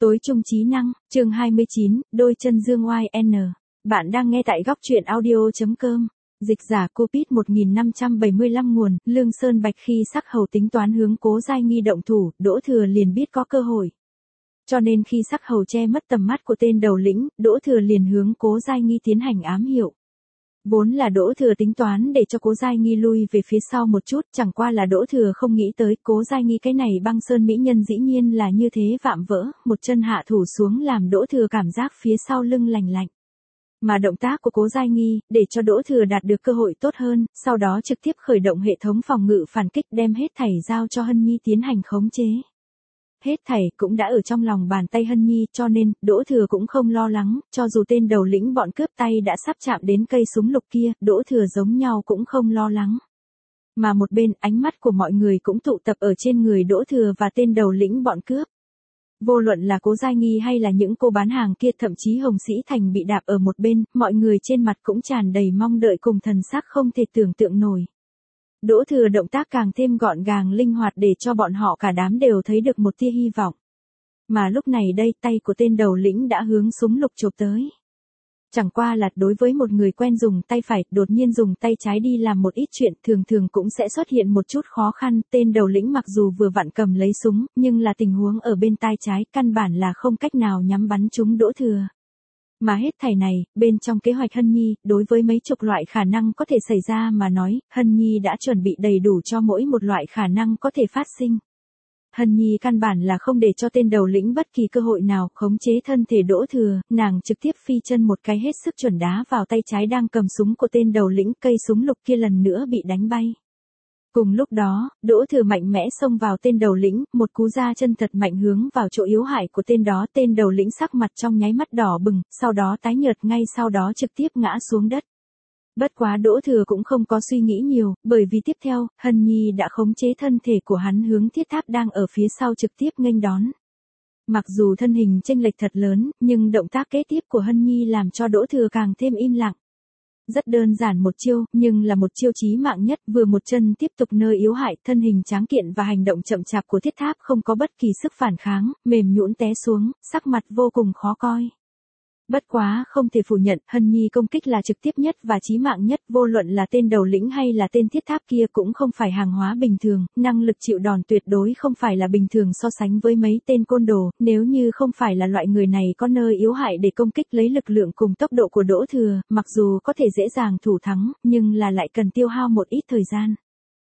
Tối trung trí năng, chương 29, đôi chân dương oai N. Bạn đang nghe tại góc truyện audio.com. Dịch giả Cupid 1575 nguồn, Lương Sơn Bạch khi Sắc Hầu tính toán hướng Cố Giai Nghi động thủ, Đỗ Thừa liền biết có cơ hội. Cho nên khi Sắc Hầu che mất tầm mắt của tên đầu lĩnh, Đỗ Thừa liền hướng Cố Giai Nghi tiến hành ám hiệu. Vốn là Đỗ Thừa tính toán để cho Cố Giai Nghi lui về phía sau một chút, chẳng qua là Đỗ Thừa không nghĩ tới Cố Giai Nghi cái này băng sơn mỹ nhân dĩ nhiên là như thế vạm vỡ, một chân hạ thủ xuống làm Đỗ Thừa cảm giác phía sau lưng lành lạnh. Mà động tác của Cố Giai Nghi, để cho Đỗ Thừa đạt được cơ hội tốt hơn, sau đó trực tiếp khởi động hệ thống phòng ngự phản kích đem hết thảy giao cho Hân Nhi tiến hành khống chế. Hết thảy cũng đã ở trong lòng bàn tay Hân Nhi, cho nên, Đỗ Thừa cũng không lo lắng, cho dù tên đầu lĩnh bọn cướp tay đã sắp chạm đến cây súng lục kia, Đỗ Thừa giống nhau cũng không lo lắng. Mà một bên, ánh mắt của mọi người cũng tụ tập ở trên người Đỗ Thừa và tên đầu lĩnh bọn cướp. Vô luận là Cố Giai Nghi hay là những cô bán hàng kia, thậm chí Hồng Sĩ Thành bị đạp ở một bên, mọi người trên mặt cũng tràn đầy mong đợi cùng thần sắc không thể tưởng tượng nổi. Đỗ Thừa động tác càng thêm gọn gàng linh hoạt để cho bọn họ cả đám đều thấy được một tia hy vọng. Mà lúc này đây tay của tên đầu lĩnh đã hướng súng lục chộp tới. Chẳng qua là đối với một người quen dùng tay phải, đột nhiên dùng tay trái đi làm một ít chuyện thường thường cũng sẽ xuất hiện một chút khó khăn. Tên đầu lĩnh mặc dù vừa vặn cầm lấy súng, nhưng là tình huống ở bên tai trái căn bản là không cách nào nhắm bắn trúng Đỗ Thừa. Mà hết thảy này, bên trong kế hoạch Hân Nhi, đối với mấy chục loại khả năng có thể xảy ra mà nói, Hân Nhi đã chuẩn bị đầy đủ cho mỗi một loại khả năng có thể phát sinh. Hân Nhi căn bản là không để cho tên đầu lĩnh bất kỳ cơ hội nào khống chế thân thể Đỗ Thừa, nàng trực tiếp phi chân một cái hết sức chuẩn đá vào tay trái đang cầm súng của tên đầu lĩnh, cây súng lục kia lần nữa bị đánh bay. Cùng lúc đó, Đỗ Thừa mạnh mẽ xông vào tên đầu lĩnh, một cú ra chân thật mạnh hướng vào chỗ yếu hại của tên đó, tên đầu lĩnh sắc mặt trong nháy mắt đỏ bừng, sau đó tái nhợt ngay sau đó trực tiếp ngã xuống đất. Bất quá Đỗ Thừa cũng không có suy nghĩ nhiều, bởi vì tiếp theo, Hân Nhi đã khống chế thân thể của hắn hướng thiết tháp đang ở phía sau trực tiếp nghênh đón. Mặc dù thân hình chênh lệch thật lớn, nhưng động tác kế tiếp của Hân Nhi làm cho Đỗ Thừa càng thêm im lặng. Rất đơn giản một chiêu, nhưng là một chiêu chí mạng nhất, vừa một chân tiếp tục nơi yếu hại, thân hình tráng kiện và hành động chậm chạp của thiết tháp không có bất kỳ sức phản kháng, mềm nhũn té xuống, sắc mặt vô cùng khó coi. Bất quá, không thể phủ nhận, Hân Nhi công kích là trực tiếp nhất và chí mạng nhất, vô luận là tên đầu lĩnh hay là tên thiết tháp kia cũng không phải hàng hóa bình thường, năng lực chịu đòn tuyệt đối không phải là bình thường so sánh với mấy tên côn đồ, nếu như không phải là loại người này có nơi yếu hại để công kích lấy lực lượng cùng tốc độ của Đỗ Thừa, mặc dù có thể dễ dàng thủ thắng, nhưng là lại cần tiêu hao một ít thời gian.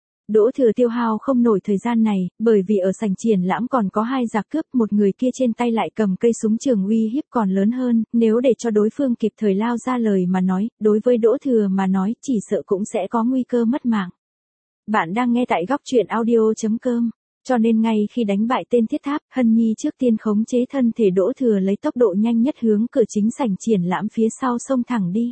Đỗ Thừa tiêu hao không nổi thời gian này, bởi vì ở sảnh triển lãm còn có hai giặc cướp, một người kia trên tay lại cầm cây súng trường uy hiếp còn lớn hơn, nếu để cho đối phương kịp thời lao ra lời mà nói, đối với Đỗ Thừa mà nói, chỉ sợ cũng sẽ có nguy cơ mất mạng. Bạn đang nghe tại góc truyện audio.com, cho nên ngay khi đánh bại tên thiết tháp, Hân Nhi trước tiên khống chế thân thể Đỗ Thừa lấy tốc độ nhanh nhất hướng cửa chính sảnh triển lãm phía sau xông thẳng đi.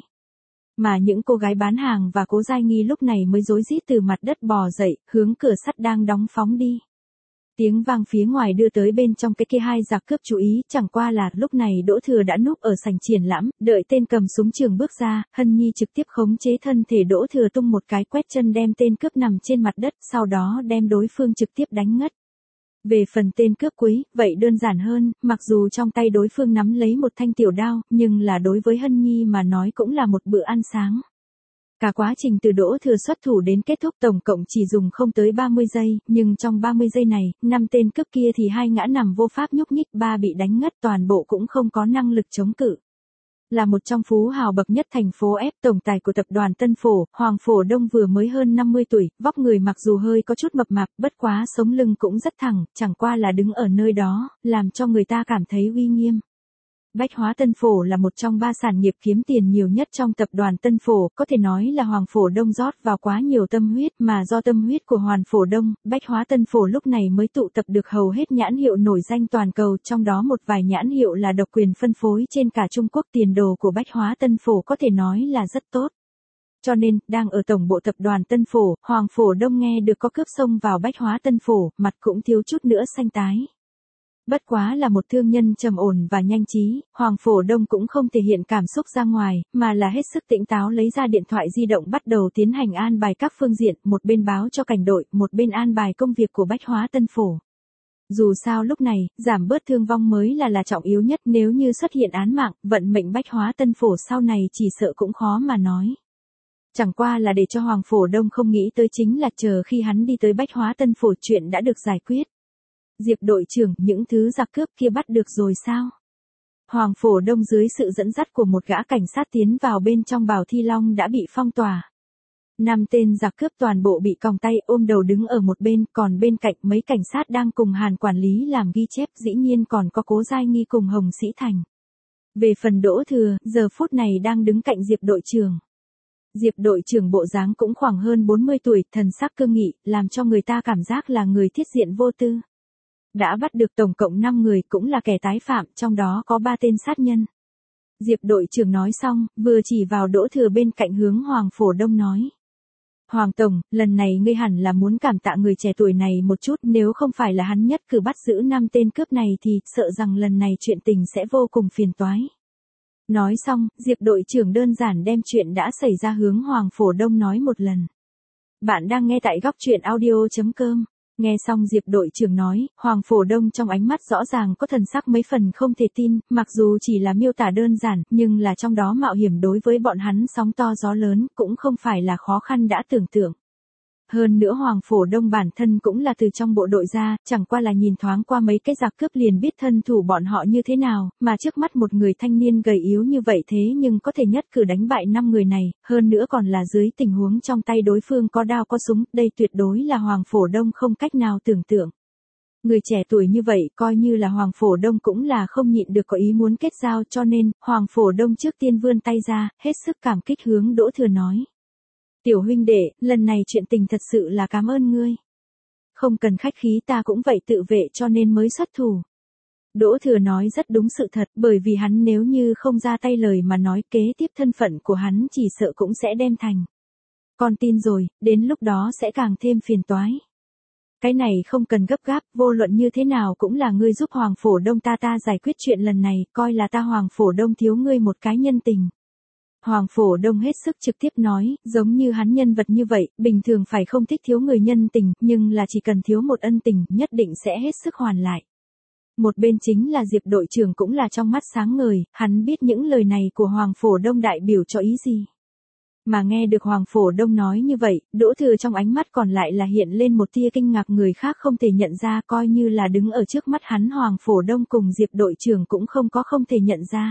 Mà những cô gái bán hàng và Cố Giai Nghi lúc này mới rối rít từ mặt đất bò dậy, hướng cửa sắt đang đóng phóng đi. Tiếng vang phía ngoài đưa tới bên trong cái kia hai giặc cướp chú ý, chẳng qua là lúc này Đỗ Thừa đã núp ở sảnh triển lãm, đợi tên cầm súng trường bước ra, Hân Nhi trực tiếp khống chế thân thể Đỗ Thừa tung một cái quét chân đem tên cướp nằm trên mặt đất, sau đó đem đối phương trực tiếp đánh ngất. Về phần tên cướp cuối, vậy đơn giản hơn, mặc dù trong tay đối phương nắm lấy một thanh tiểu đao, nhưng là đối với Hân Nhi mà nói cũng là một bữa ăn sáng. Cả quá trình từ Đỗ Thừa xuất thủ đến kết thúc tổng cộng chỉ dùng không tới 30 giây, nhưng trong 30 giây này, 5 tên cướp kia thì 2 ngã nằm vô pháp nhúc nhích, 3 bị đánh ngất, toàn bộ cũng không có năng lực chống cự. Là một trong phú hào bậc nhất thành phố F, tổng tài của tập đoàn Tân Phổ, Hoàng Phổ Đông vừa mới hơn 50 tuổi, vóc người mặc dù hơi có chút mập mạp, bất quá sống lưng cũng rất thẳng, chẳng qua là đứng ở nơi đó, làm cho người ta cảm thấy uy nghiêm. Bách Hóa Tân Phổ là một trong 3 sản nghiệp kiếm tiền nhiều nhất trong tập đoàn Tân Phổ, có thể nói là Hoàng Phổ Đông rót vào quá nhiều tâm huyết, mà do tâm huyết của Hoàng Phổ Đông, Bách Hóa Tân Phổ lúc này mới tụ tập được hầu hết nhãn hiệu nổi danh toàn cầu, trong đó một vài nhãn hiệu là độc quyền phân phối trên cả Trung Quốc. Tiền đồ của Bách Hóa Tân Phổ có thể nói là rất tốt. Cho nên, đang ở tổng bộ tập đoàn Tân Phổ, Hoàng Phổ Đông nghe được có cướp xông vào Bách Hóa Tân Phổ, mặt cũng thiếu chút nữa xanh tái. Bất quá là một thương nhân trầm ổn và nhanh trí, Hoàng Phổ Đông cũng không thể hiện cảm xúc ra ngoài, mà là hết sức tỉnh táo lấy ra điện thoại di động bắt đầu tiến hành an bài các phương diện, một bên báo cho cảnh đội, một bên an bài công việc của Bách Hóa Tân Phổ. Dù sao lúc này, giảm bớt thương vong mới là trọng yếu nhất, nếu như xuất hiện án mạng, vận mệnh Bách Hóa Tân Phổ sau này chỉ sợ cũng khó mà nói. Chẳng qua là để cho Hoàng Phổ Đông không nghĩ tới chính là chờ khi hắn đi tới Bách Hóa Tân Phổ chuyện đã được giải quyết. Diệp đội trưởng, những thứ giặc cướp kia bắt được rồi sao? Hoàng Phổ Đông dưới sự dẫn dắt của một gã cảnh sát tiến vào bên trong Bảo Thi Long đã bị phong tỏa. 5 tên giặc cướp toàn bộ bị còng tay ôm đầu đứng ở một bên, còn bên cạnh mấy cảnh sát đang cùng Hàn quản lý làm ghi chép, dĩ nhiên còn có Cố Giai Nghi cùng Hồng Sĩ Thành. Về phần Đỗ Thừa, giờ phút này đang đứng cạnh Diệp đội trưởng. Diệp đội trưởng bộ dáng cũng khoảng hơn 40 tuổi, thần sắc cương nghị, làm cho người ta cảm giác là người thiết diện vô tư. Đã bắt được tổng cộng 5 người, cũng là kẻ tái phạm, trong đó có 3 tên sát nhân. Diệp đội trưởng nói xong, vừa chỉ vào Đỗ Thừa bên cạnh hướng Hoàng Phổ Đông nói. Hoàng Tổng, lần này ngươi hẳn là muốn cảm tạ người trẻ tuổi này một chút, nếu không phải là hắn nhất cử bắt giữ 5 tên cướp này thì sợ rằng lần này chuyện tình sẽ vô cùng phiền toái. Nói xong, Diệp đội trưởng đơn giản đem chuyện đã xảy ra hướng Hoàng Phổ Đông nói một lần. Bạn đang nghe tại góc truyện audio.com. Nghe xong Diệp đội trưởng nói, Hoàng Phổ Đông trong ánh mắt rõ ràng có thần sắc mấy phần không thể tin, mặc dù chỉ là miêu tả đơn giản, nhưng là trong đó mạo hiểm đối với bọn hắn sóng to gió lớn, cũng không phải là khó khăn đã tưởng tượng. Hơn nữa Hoàng Phổ Đông bản thân cũng là từ trong bộ đội ra, chẳng qua là nhìn thoáng qua mấy cái giặc cướp liền biết thân thủ bọn họ như thế nào, mà trước mắt một người thanh niên gầy yếu như vậy thế nhưng có thể nhất cử đánh bại 5 người này, hơn nữa còn là dưới tình huống trong tay đối phương có đao có súng, đây tuyệt đối là Hoàng Phổ Đông không cách nào tưởng tượng. Người trẻ tuổi như vậy coi như là Hoàng Phổ Đông cũng là không nhịn được có ý muốn kết giao, cho nên, Hoàng Phổ Đông trước tiên vươn tay ra, hết sức cảm kích hướng Đỗ Thừa nói. Tiểu huynh đệ, lần này chuyện tình thật sự là cảm ơn ngươi. Không cần khách khí, ta cũng vậy tự vệ cho nên mới xuất thủ. Đỗ Thừa nói rất đúng sự thật, bởi vì hắn nếu như không ra tay lời mà nói kế tiếp thân phận của hắn chỉ sợ cũng sẽ đem thành. Con tin rồi, đến lúc đó sẽ càng thêm phiền toái. Cái này không cần gấp gáp, vô luận như thế nào cũng là ngươi giúp Hoàng Phổ Đông ta giải quyết chuyện lần này, coi là ta Hoàng Phổ Đông thiếu ngươi một cái nhân tình. Hoàng Phổ Đông hết sức trực tiếp nói, giống như hắn nhân vật như vậy, bình thường phải không thích thiếu người nhân tình, nhưng là chỉ cần thiếu một ân tình, nhất định sẽ hết sức hoàn lại. Một bên chính là Diệp đội trưởng cũng là trong mắt sáng ngời, hắn biết những lời này của Hoàng Phổ Đông đại biểu cho ý gì. Mà nghe được Hoàng Phổ Đông nói như vậy, Đỗ Thừa trong ánh mắt còn lại là hiện lên một tia kinh ngạc, người khác không thể nhận ra, coi như là đứng ở trước mắt hắn Hoàng Phổ Đông cùng Diệp đội trưởng cũng không thể nhận ra.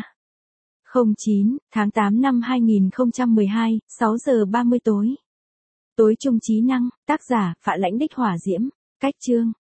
09, tháng 8 năm 2012, 6 giờ 30 tối. Tối trung trí năng, tác giả, Phạ Lãnh Đích Hỏa Diễm, cách chương.